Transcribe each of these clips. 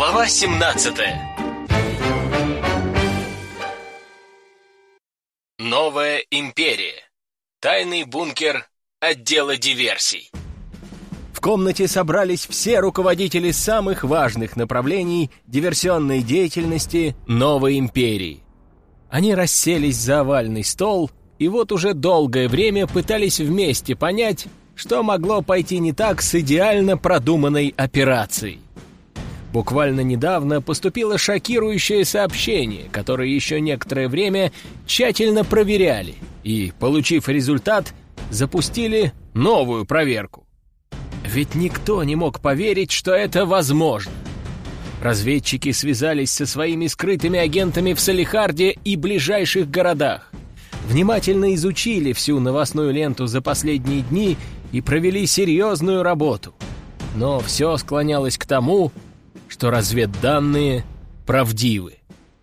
Глава 17. Новая империя. Тайный бункер отдела диверсий. В комнате собрались все руководители самых важных направлений диверсионной деятельности новой империи. Они расселись за овальный стол и вот уже долгое время пытались вместе понять, что могло пойти не так с идеально продуманной операцией. Буквально недавно поступило шокирующее сообщение, которое еще некоторое время тщательно проверяли и, получив результат, запустили новую проверку. Ведь никто не мог поверить, что это возможно. Разведчики связались со своими скрытыми агентами в Салихарде и ближайших городах, внимательно изучили всю новостную ленту за последние дни и провели серьезную работу. Но все склонялось к тому, что разведданные правдивы.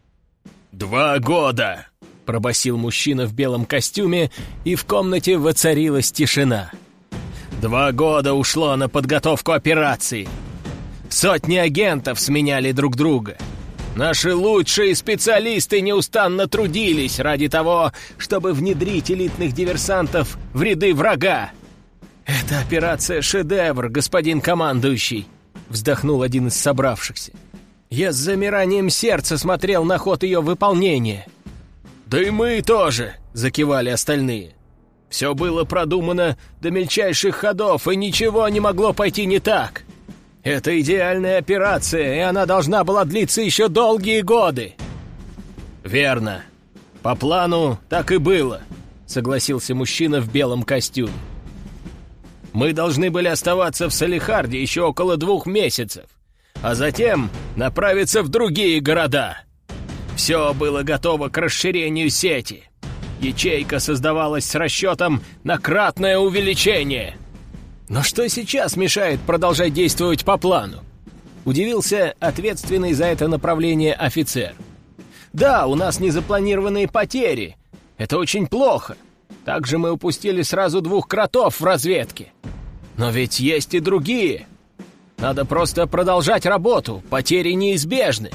2 года!» — пробасил мужчина в белом костюме, и в комнате воцарилась тишина. 2 года ушло на подготовку операции. Сотни агентов сменяли друг друга. Наши лучшие специалисты неустанно трудились ради того, чтобы внедрить элитных диверсантов в ряды врага. «Это операция шедевр, господин командующий», — вздохнул один из собравшихся. «Я с замиранием сердца смотрел на ход ее выполнения». «Да и мы тоже», — закивали остальные. «Все было продумано до мельчайших ходов, и ничего не могло пойти не так. Это идеальная операция, и она должна была длиться еще долгие годы». «Верно. По плану так и было», — согласился мужчина в белом костюме. «Мы должны были оставаться в Салихарде еще около 2 месяцев, а затем направиться в другие города. Все было готово к расширению сети. Ячейка создавалась с расчетом на кратное увеличение. Но что сейчас мешает продолжать действовать по плану?» — удивился ответственный за это направление офицер. «Да, у нас незапланированные потери. Это очень плохо. Также мы упустили сразу 2 кротов в разведке. Но ведь есть и другие. Надо просто продолжать работу. Потери неизбежны».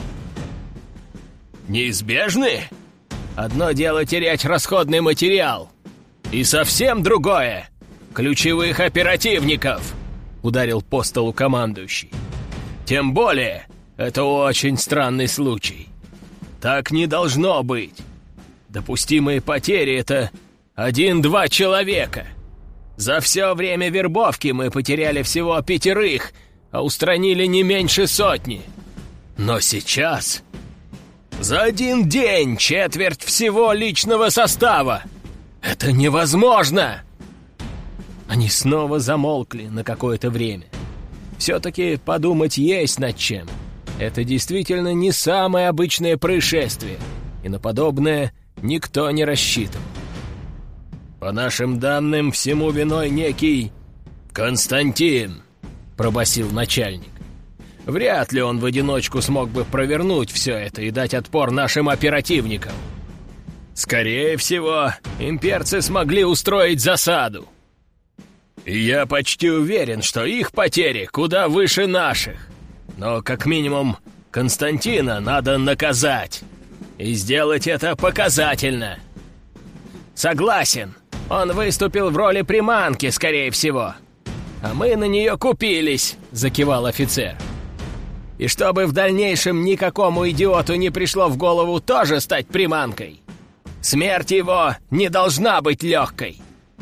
«Неизбежны? Одно дело терять расходный материал, и совсем другое — ключевых оперативников», — ударил по столу командующий. «Тем более, это очень странный случай. Так не должно быть. Допустимые потери — это 1-2 человека. За все время вербовки мы потеряли всего 5, а устранили не меньше 100. Но сейчас... За 1 день 1/4 всего личного состава! Это невозможно!» Они снова замолкли на какое-то время. Все-таки подумать есть над чем. Это действительно не самое обычное происшествие, и на подобное никто не рассчитывал. «По нашим данным, всему виной некий Константин», — пробасил начальник. «Вряд ли он в одиночку смог бы провернуть все это и дать отпор нашим оперативникам. Скорее всего, имперцы смогли устроить засаду. И я почти уверен, что их потери куда выше наших. Но, как минимум, Константина надо наказать. И сделать это показательно». «Согласен. Он выступил в роли приманки, скорее всего. А мы на нее купились», — закивал офицер. «И чтобы в дальнейшем никакому идиоту не пришло в голову тоже стать приманкой. Смерть его не должна быть легкой».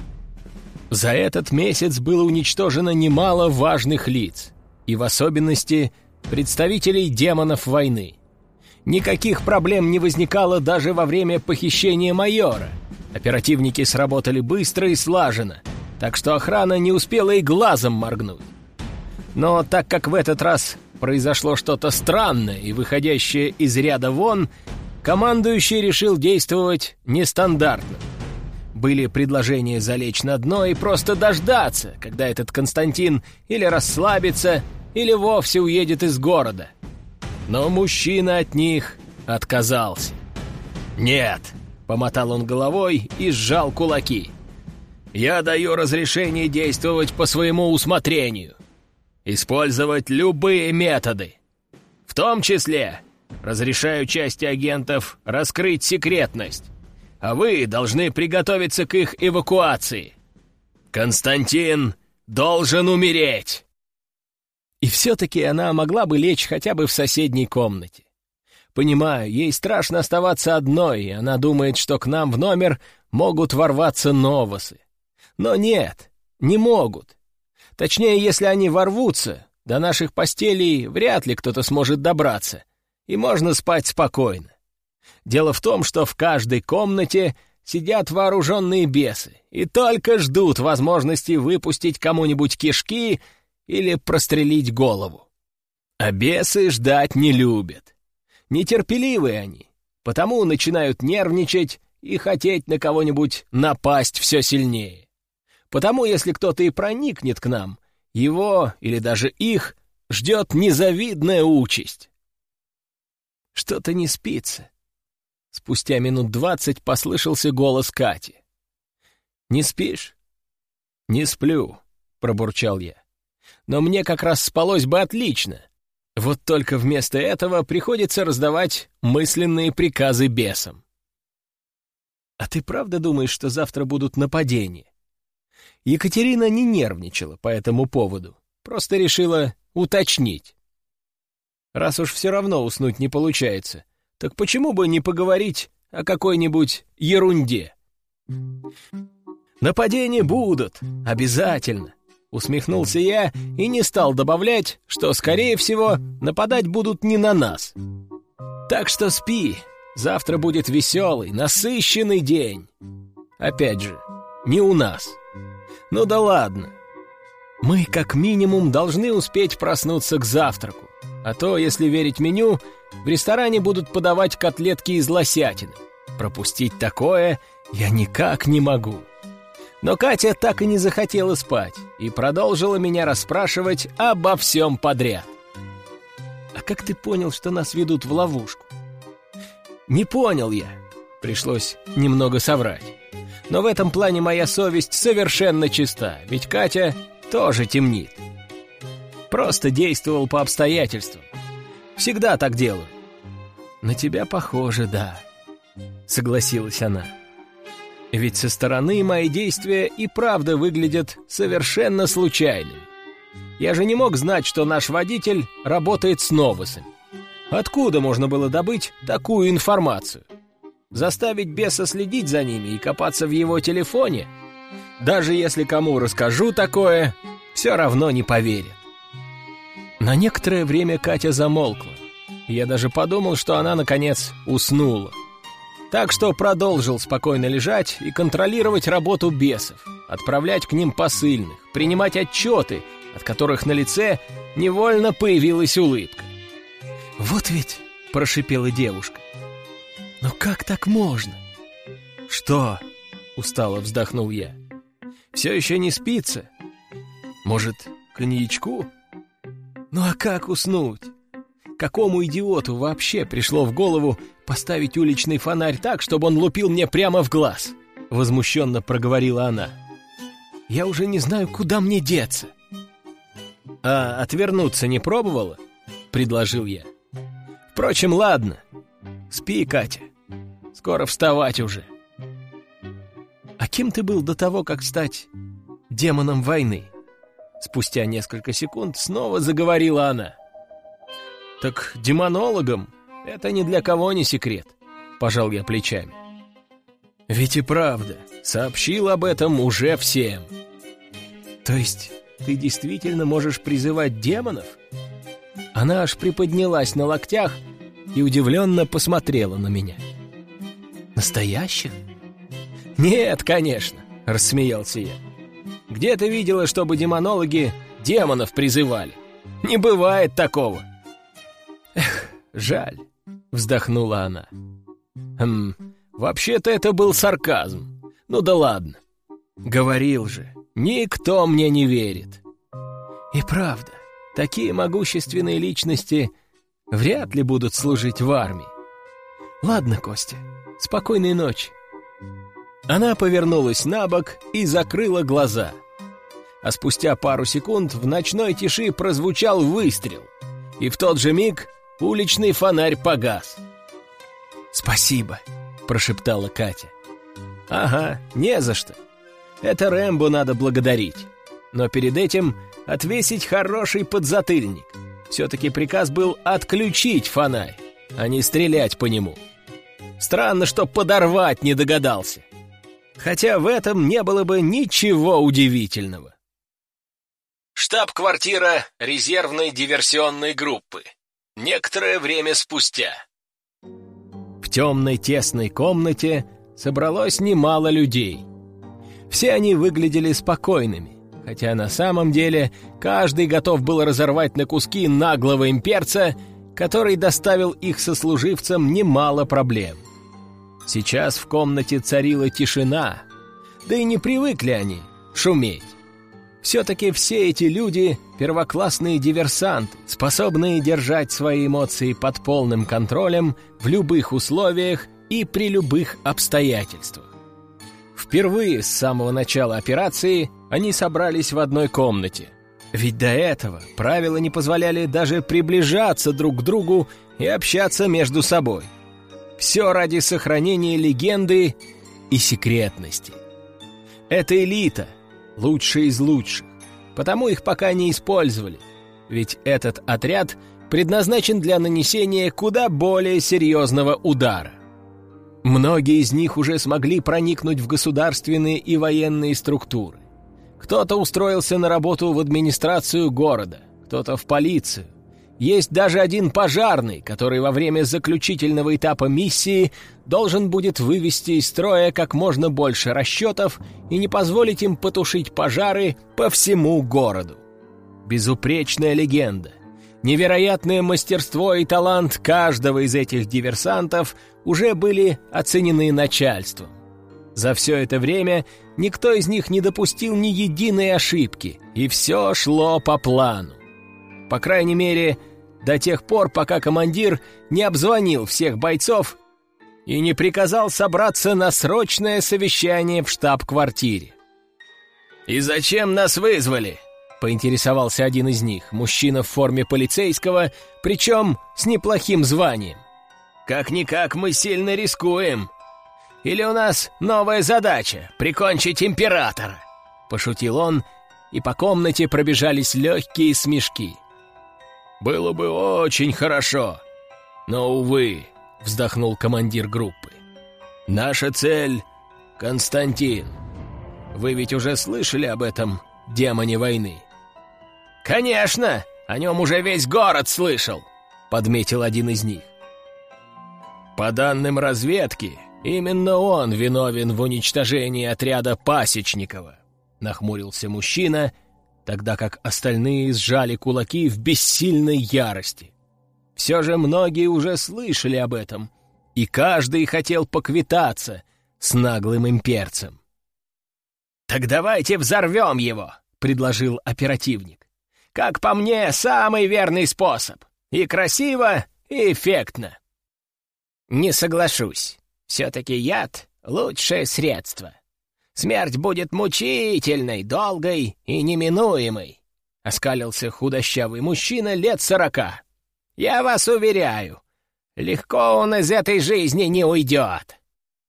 За этот месяц было уничтожено немало важных лиц, и в особенности представителей демонов войны. Никаких проблем не возникало даже во время похищения майора. Оперативники сработали быстро и слаженно, так что охрана не успела и глазом моргнуть. Но так как в этот раз произошло что-то странное и выходящее из ряда вон, командующий решил действовать нестандартно. Были предложения залечь на дно и просто дождаться, когда этот Константин или расслабится, или вовсе уедет из города. Но мужчина от них отказался. «Нет», — помотал он головой и сжал кулаки. «Я даю разрешение действовать по своему усмотрению. Использовать любые методы. В том числе разрешаю части агентов раскрыть секретность, а вы должны приготовиться к их эвакуации. Константин должен умереть!» И все-таки она могла бы лечь хотя бы в соседней комнате. Понимаю, ей страшно оставаться одной, и она думает, что к нам в номер могут ворваться новосы. Но нет, не могут. Точнее, если они ворвутся, до наших постелей вряд ли кто-то сможет добраться, и можно спать спокойно. Дело в том, что в каждой комнате сидят вооруженные бесы и только ждут возможности выпустить кому-нибудь кишки или прострелить голову. А бесы ждать не любят. Нетерпеливые они, потому начинают нервничать и хотеть на кого-нибудь напасть все сильнее. Потому, если кто-то и проникнет к нам, его или даже их ждет незавидная участь. Что-то не спится. Спустя минут 20 послышался голос Кати. «Не спишь?» «Не сплю», — пробурчал я. «Но мне как раз спалось бы отлично. Вот только вместо этого приходится раздавать мысленные приказы бесам». «А ты правда думаешь, что завтра будут нападения?» Екатерина не нервничала по этому поводу, просто решила уточнить. Раз уж все равно уснуть не получается, так почему бы не поговорить о какой-нибудь ерунде? «Нападения будут, обязательно», — усмехнулся я и не стал добавлять, что, скорее всего, нападать будут не на нас. «Так что спи, завтра будет веселый, насыщенный день. Опять же, не у нас. Ну да ладно. Мы, как минимум, должны успеть проснуться к завтраку. А то, если верить меню, в ресторане будут подавать котлетки из лосятины. Пропустить такое я никак не могу». Но Катя так и не захотела спать и продолжила меня расспрашивать обо всем подряд. «А как ты понял, что нас ведут в ловушку?» «Не понял я», пришлось немного соврать. Но в этом плане моя совесть совершенно чиста, ведь Катя тоже темнит. Просто действовал по обстоятельствам. Всегда так делаю. «На тебя похоже, да», — согласилась она. «Ведь со стороны мои действия и правда выглядят совершенно случайными. Я же не мог знать, что наш водитель работает с новосами. Откуда можно было добыть такую информацию? Заставить беса следить за ними и копаться в его телефоне? Даже если кому расскажу такое, все равно не поверят». На некоторое время Катя замолкла. Я даже подумал, что она, наконец, уснула. Так что продолжил спокойно лежать и контролировать работу бесов, отправлять к ним посыльных, принимать отчеты, от которых на лице невольно появилась улыбка. «Вот ведь», — прошипела девушка, — «но как так можно?» «Что?» — устало вздохнул я. «Все еще не спится? Может, коньячку? Ну а как уснуть? Какому идиоту вообще пришло в голову поставить уличный фонарь так, чтобы он лупил мне прямо в глаз?» Возмущенно проговорила она. «Я уже не знаю, куда мне деться». «А отвернуться не пробовала?» — предложил я. «Впрочем, ладно. Спи, Катя. Скоро вставать уже». «А кем ты был до того, как стать демоном войны?» Спустя несколько секунд снова заговорила она. «Так демонологом — это ни для кого не секрет», — пожал я плечами. «Ведь и правда, сообщил об этом уже всем». «То есть ты действительно можешь призывать демонов?» Она аж приподнялась на локтях и удивленно посмотрела на меня. «Настоящих?» «Нет, конечно», — рассмеялся я. «Где ты видела, чтобы демонологи демонов призывали? Не бывает такого». «Эх, жаль», — вздохнула она. Вообще-то это был сарказм. Ну да ладно. Говорил же, никто мне не верит». И правда, такие могущественные личности вряд ли будут служить в армии. «Ладно, Костя, спокойной ночи». Она повернулась на бок и закрыла глаза. А спустя пару секунд в ночной тиши прозвучал выстрел. И в тот же миг уличный фонарь погас. «Спасибо», — прошептала Катя. «Ага, не за что. Это Рэмбо надо благодарить. Но перед этим отвесить хороший подзатыльник. Все-таки приказ был отключить фонарь, а не стрелять по нему. Странно, что подорвать не догадался. Хотя в этом не было бы ничего удивительного». Штаб-квартира резервной диверсионной группы. Некоторое время спустя. В темной тесной комнате собралось немало людей. Все они выглядели спокойными, хотя на самом деле каждый готов был разорвать на куски наглого имперца, который доставил их сослуживцам немало проблем. Сейчас в комнате царила тишина, да и не привыкли они шуметь. Все-таки все эти люди — первоклассные диверсанты, способные держать свои эмоции под полным контролем в любых условиях и при любых обстоятельствах. Впервые с самого начала операции они собрались в одной комнате. Ведь до этого правила не позволяли даже приближаться друг к другу и общаться между собой. Все ради сохранения легенды и секретности. Это элита, лучшие из лучших, потому их пока не использовали, ведь этот отряд предназначен для нанесения куда более серьезного удара. Многие из них уже смогли проникнуть в государственные и военные структуры. Кто-то устроился на работу в администрацию города, кто-то в полицию. Есть даже один пожарный, который во время заключительного этапа миссии должен будет вывести из строя как можно больше расчетов и не позволить им потушить пожары по всему городу. Безупречная легенда, невероятное мастерство и талант каждого из этих диверсантов уже были оценены начальством. За все это время никто из них не допустил ни единой ошибки, и все шло по плану. По крайней мере, до тех пор, пока командир не обзвонил всех бойцов и не приказал собраться на срочное совещание в штаб-квартире. «И зачем нас вызвали?» — поинтересовался один из них, мужчина в форме полицейского, причем с неплохим званием. «Как-никак мы сильно рискуем. Или у нас новая задача — прикончить императора?» — пошутил он, и по комнате пробежались легкие смешки. «Было бы очень хорошо, но, увы», — вздохнул командир группы. «Наша цель — Константин. Вы ведь уже слышали об этом демоне войны?» «Конечно! О нем уже весь город слышал!» — подметил один из них. «По данным разведки, именно он виновен в уничтожении отряда Пасечникова», — нахмурился мужчина, тогда как остальные сжали кулаки в бессильной ярости. Все же многие уже слышали об этом, и каждый хотел поквитаться с наглым имперцем. «Так давайте взорвем его», — предложил оперативник. «Как по мне, самый верный способ. И красиво, и эффектно». «Не соглашусь. Все-таки яд — лучшее средство. Смерть будет мучительной, долгой и неминуемой», — оскалился худощавый мужчина лет 40. «Я вас уверяю, легко он из этой жизни не уйдет».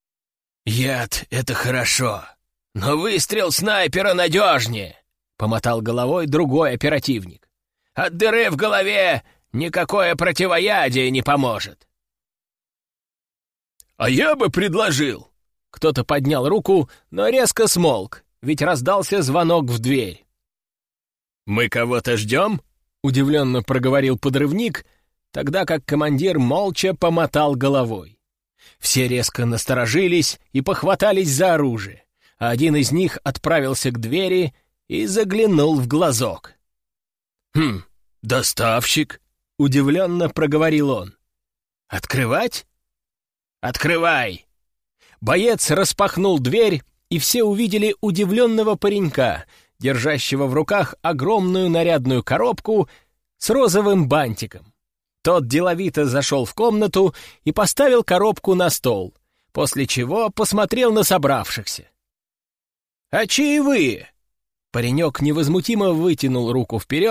«Яд — это хорошо, но выстрел снайпера надежнее», — помотал головой другой оперативник. «От дыры в голове никакое противоядие не поможет». «А я бы предложил...» Кто-то поднял руку, но резко смолк, ведь раздался звонок в дверь. «Мы кого-то ждем?» — удивленно проговорил подрывник, тогда как командир молча помотал головой. Все резко насторожились и похватались за оружие, а один из них отправился к двери и заглянул в глазок. «Доставщик?» — удивленно проговорил он. «Открывать?» «Открывай!» Боец распахнул дверь, и все увидели удивленного паренька, держащего в руках огромную нарядную коробку с розовым бантиком. Тот деловито зашел в комнату и поставил коробку на стол, после чего посмотрел на собравшихся. «А чаевые?» Паренек невозмутимо вытянул руку вперед,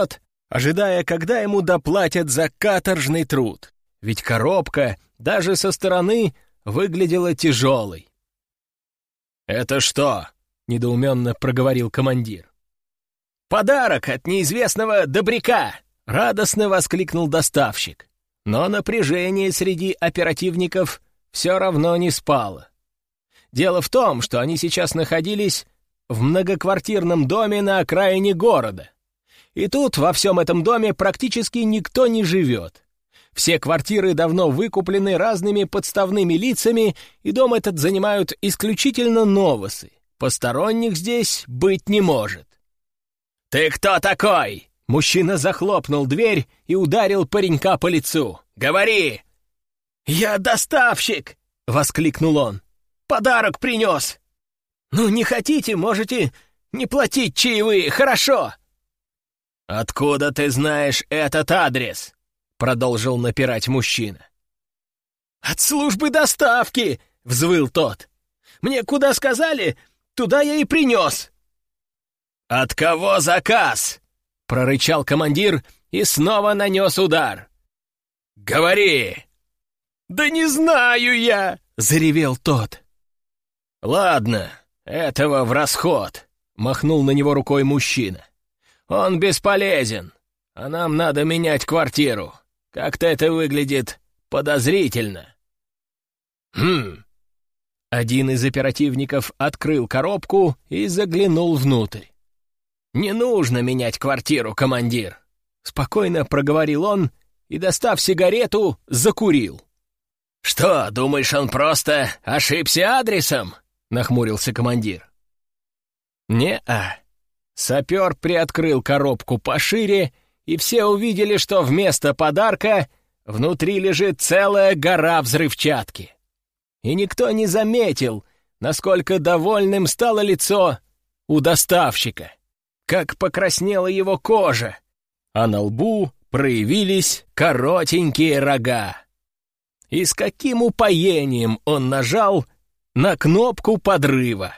ожидая, когда ему доплатят за каторжный труд, ведь коробка даже со стороны выглядела тяжелой. «Это что?» — недоуменно проговорил командир. «Подарок от неизвестного добряка!» — радостно воскликнул доставщик. Но напряжение среди оперативников все равно не спало. Дело в том, что они сейчас находились в многоквартирном доме на окраине города. И тут во всем этом доме практически никто не живет. Все квартиры давно выкуплены разными подставными лицами, и дом этот занимают исключительно новосы. Посторонних здесь быть не может. «Ты кто такой?» Мужчина захлопнул дверь и ударил паренька по лицу. «Говори!» «Я доставщик!» — воскликнул он. «Подарок принес!» «Ну, не хотите, можете не платить чаевые, хорошо?» «Откуда ты знаешь этот адрес?» — продолжил напирать мужчина. «От службы доставки!» — взвыл тот. «Мне куда сказали, туда я и принес!» «От кого заказ?» — прорычал командир и снова нанес удар. «Говори!» «Да не знаю я!» — заревел тот. «Ладно, этого в расход!» — махнул на него рукой мужчина. «Он бесполезен, а нам надо менять квартиру. Как-то это выглядит подозрительно». Один из оперативников открыл коробку и заглянул внутрь. «Не нужно менять квартиру, командир», — спокойно проговорил он и, достав сигарету, закурил. «Что, думаешь, он просто ошибся адресом?» — нахмурился командир. «Не-а». Сапер приоткрыл коробку пошире, и все увидели, что вместо подарка внутри лежит целая гора взрывчатки. И никто не заметил, насколько довольным стало лицо у доставщика, как покраснела его кожа, а на лбу проявились коротенькие рога. И с каким упоением он нажал на кнопку подрыва.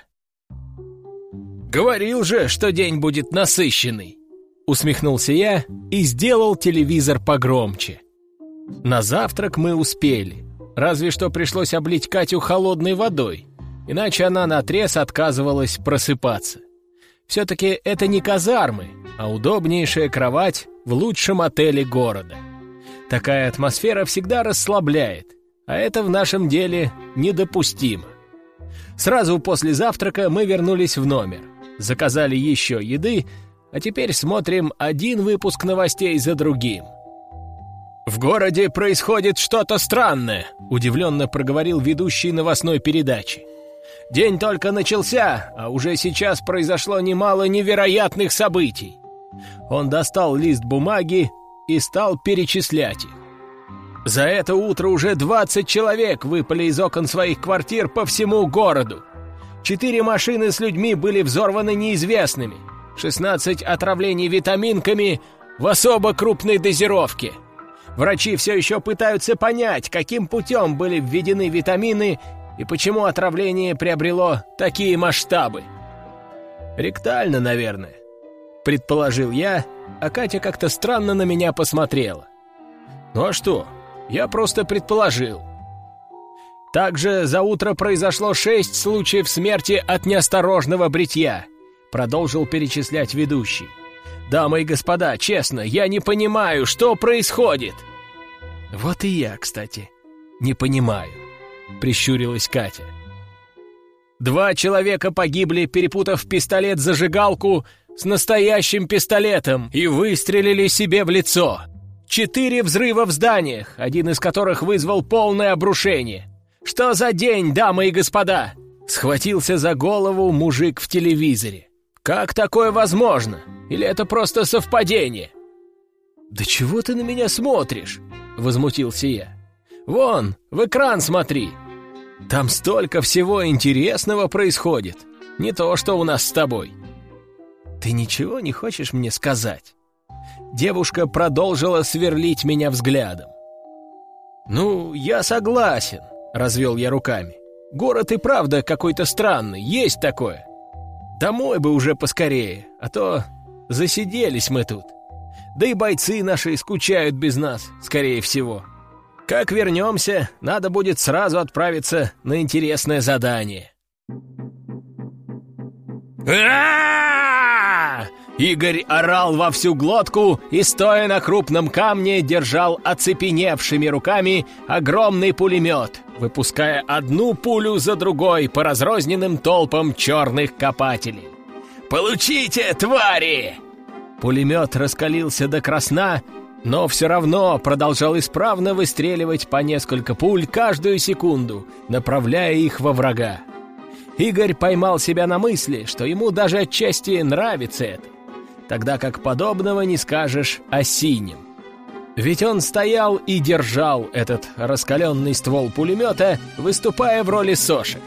«Говорил же, что день будет насыщенный», — усмехнулся я и сделал телевизор погромче. На завтрак мы успели, разве что пришлось облить Катю холодной водой, иначе она наотрез отказывалась просыпаться. Все-таки это не казармы, а удобнейшая кровать в лучшем отеле города. Такая атмосфера всегда расслабляет, а это в нашем деле недопустимо. Сразу после завтрака мы вернулись в номер, заказали еще еды, а теперь смотрим один выпуск новостей за другим. «В городе происходит что-то странное», — удивленно проговорил ведущий новостной передачи. «День только начался, а уже сейчас произошло немало невероятных событий». Он достал лист бумаги и стал перечислять их. За это утро уже 20 человек выпали из окон своих квартир по всему городу. 4 машины с людьми были взорваны неизвестными. 16 отравлений витаминками в особо крупной дозировке. Врачи все еще пытаются понять, каким путем были введены витамины и почему отравление приобрело такие масштабы. «Ректально, наверное», — предположил я, а Катя как-то странно на меня посмотрела. «Ну а что? Я просто предположил». Также за утро произошло 6 случаев смерти от неосторожного бритья, продолжил перечислять ведущий. «Дамы и господа, честно, я не понимаю, что происходит». «Вот и я, кстати, не понимаю», — прищурилась Катя. 2 человека погибли, перепутав пистолет-зажигалку с настоящим пистолетом и выстрелили себе в лицо. 4 взрыва в зданиях, один из которых вызвал полное обрушение. Что за день, дамы и господа?» Схватился за голову мужик в телевизоре. «Как такое возможно? Или это просто совпадение?» «Да чего ты на меня смотришь?» — возмутился я. «Вон, в экран смотри. Там столько всего интересного происходит. Не то, что у нас с тобой». «Ты ничего не хочешь мне сказать?» Девушка продолжила сверлить меня взглядом. «Ну, я согласен», — развел я руками. «Город и правда какой-то странный, есть такое. Домой бы уже поскорее, а то засиделись мы тут. Да и бойцы наши скучают без нас, скорее всего. Как вернемся, надо будет сразу отправиться на интересное задание. Игорь орал во всю глотку и, стоя на крупном камне, держал оцепеневшими руками огромный пулемет, выпуская одну пулю за другой по разрозненным толпам черных копателей. «Получите, твари!» Пулемет раскалился до красна, но все равно продолжал исправно выстреливать по несколько пуль каждую секунду, направляя их во врага. Игорь поймал себя на мысли, что ему даже отчасти нравится это, тогда как подобного не скажешь о Синем. Ведь он стоял и держал этот раскаленный ствол пулемета, выступая в роли сошек.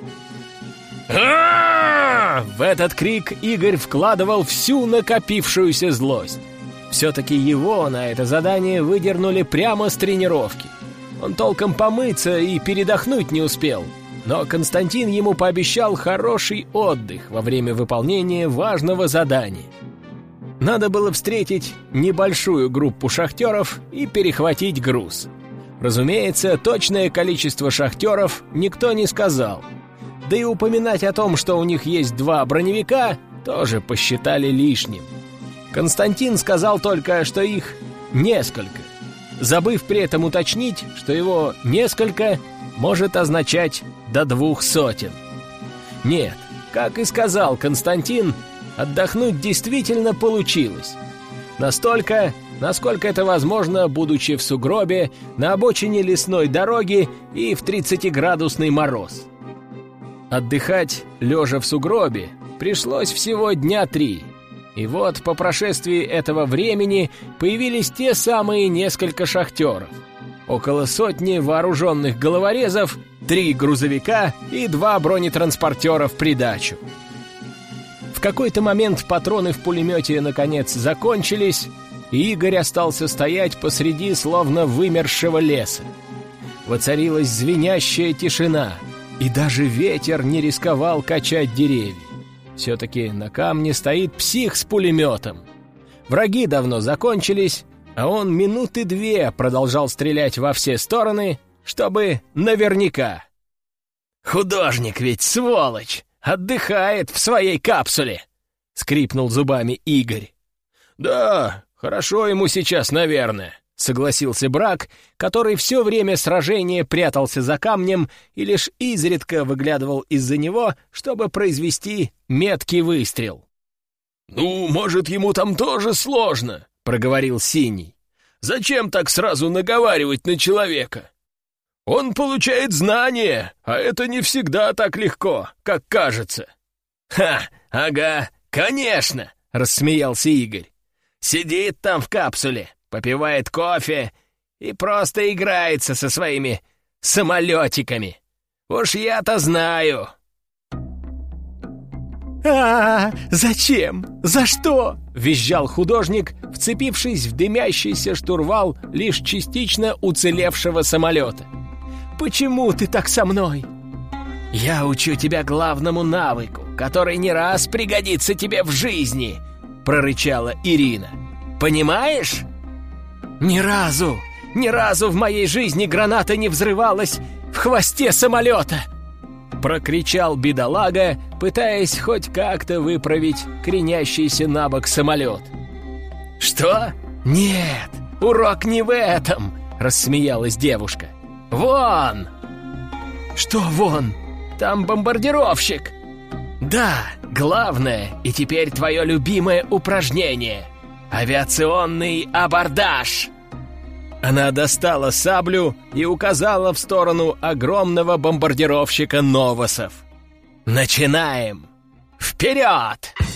В этот крик Игорь вкладывал всю накопившуюся злость. Все-таки его на это задание выдернули прямо с тренировки. Он толком помыться и передохнуть не успел, но Константин ему пообещал хороший отдых во время выполнения важного задания. Надо было встретить небольшую группу шахтеров и перехватить груз. Разумеется, точное количество шахтеров никто не сказал. Да и упоминать о том, что у них есть 2 броневика, тоже посчитали лишним. Константин сказал только, что их несколько, забыв при этом уточнить, что его «несколько» может означать до 200. Нет, как и сказал Константин, отдохнуть действительно получилось. Настолько, насколько это возможно, будучи в сугробе, на обочине лесной дороги и в 30-градусный мороз. Отдыхать, лежа в сугробе, пришлось всего дня 3. И вот по прошествии этого времени появились те самые несколько шахтеров. Около 100 вооруженных головорезов, 3 грузовика и 2 бронетранспортера в придачу. В какой-то момент патроны в пулемете наконец закончились, и Игорь остался стоять посреди словно вымершего леса. Воцарилась звенящая тишина, и даже ветер не рисковал качать деревья. Все-таки на камне стоит псих с пулеметом. Враги давно закончились, а он минуты 2 продолжал стрелять во все стороны, чтобы наверняка. «Художник ведь, сволочь, отдыхает в своей капсуле!» — скрипнул зубами Игорь. «Да, хорошо ему сейчас, наверное», — согласился Брак, который все время сражения прятался за камнем и лишь изредка выглядывал из-за него, чтобы произвести меткий выстрел. «Ну, может, ему там тоже сложно», — проговорил Синий. «Зачем так сразу наговаривать на человека? Он получает знания, а это не всегда так легко, как кажется». «Ха, ага, конечно», — рассмеялся Игорь. «Сидит там в капсуле, попивает кофе и просто играется со своими самолетиками. Уж я-то знаю». Зачем? За что?» — визжал художник, вцепившись в дымящийся штурвал лишь частично уцелевшего самолета. «Почему ты так со мной?» «Я учу тебя главному навыку, который не раз пригодится тебе в жизни», — прорычала Ирина. «Понимаешь?» Ни разу в моей жизни граната не взрывалась в хвосте самолета!» Прокричал бедолага, пытаясь хоть как-то выправить кренящийся на бок самолет. «Что? Нет, урок не в этом!» — рассмеялась девушка. «Вон!» «Что вон? Там бомбардировщик!» «Да, главное и теперь твое любимое упражнение — авиационный абордаж!» Она достала саблю и указала в сторону огромного бомбардировщика «Новосов». «Начинаем! Вперед!»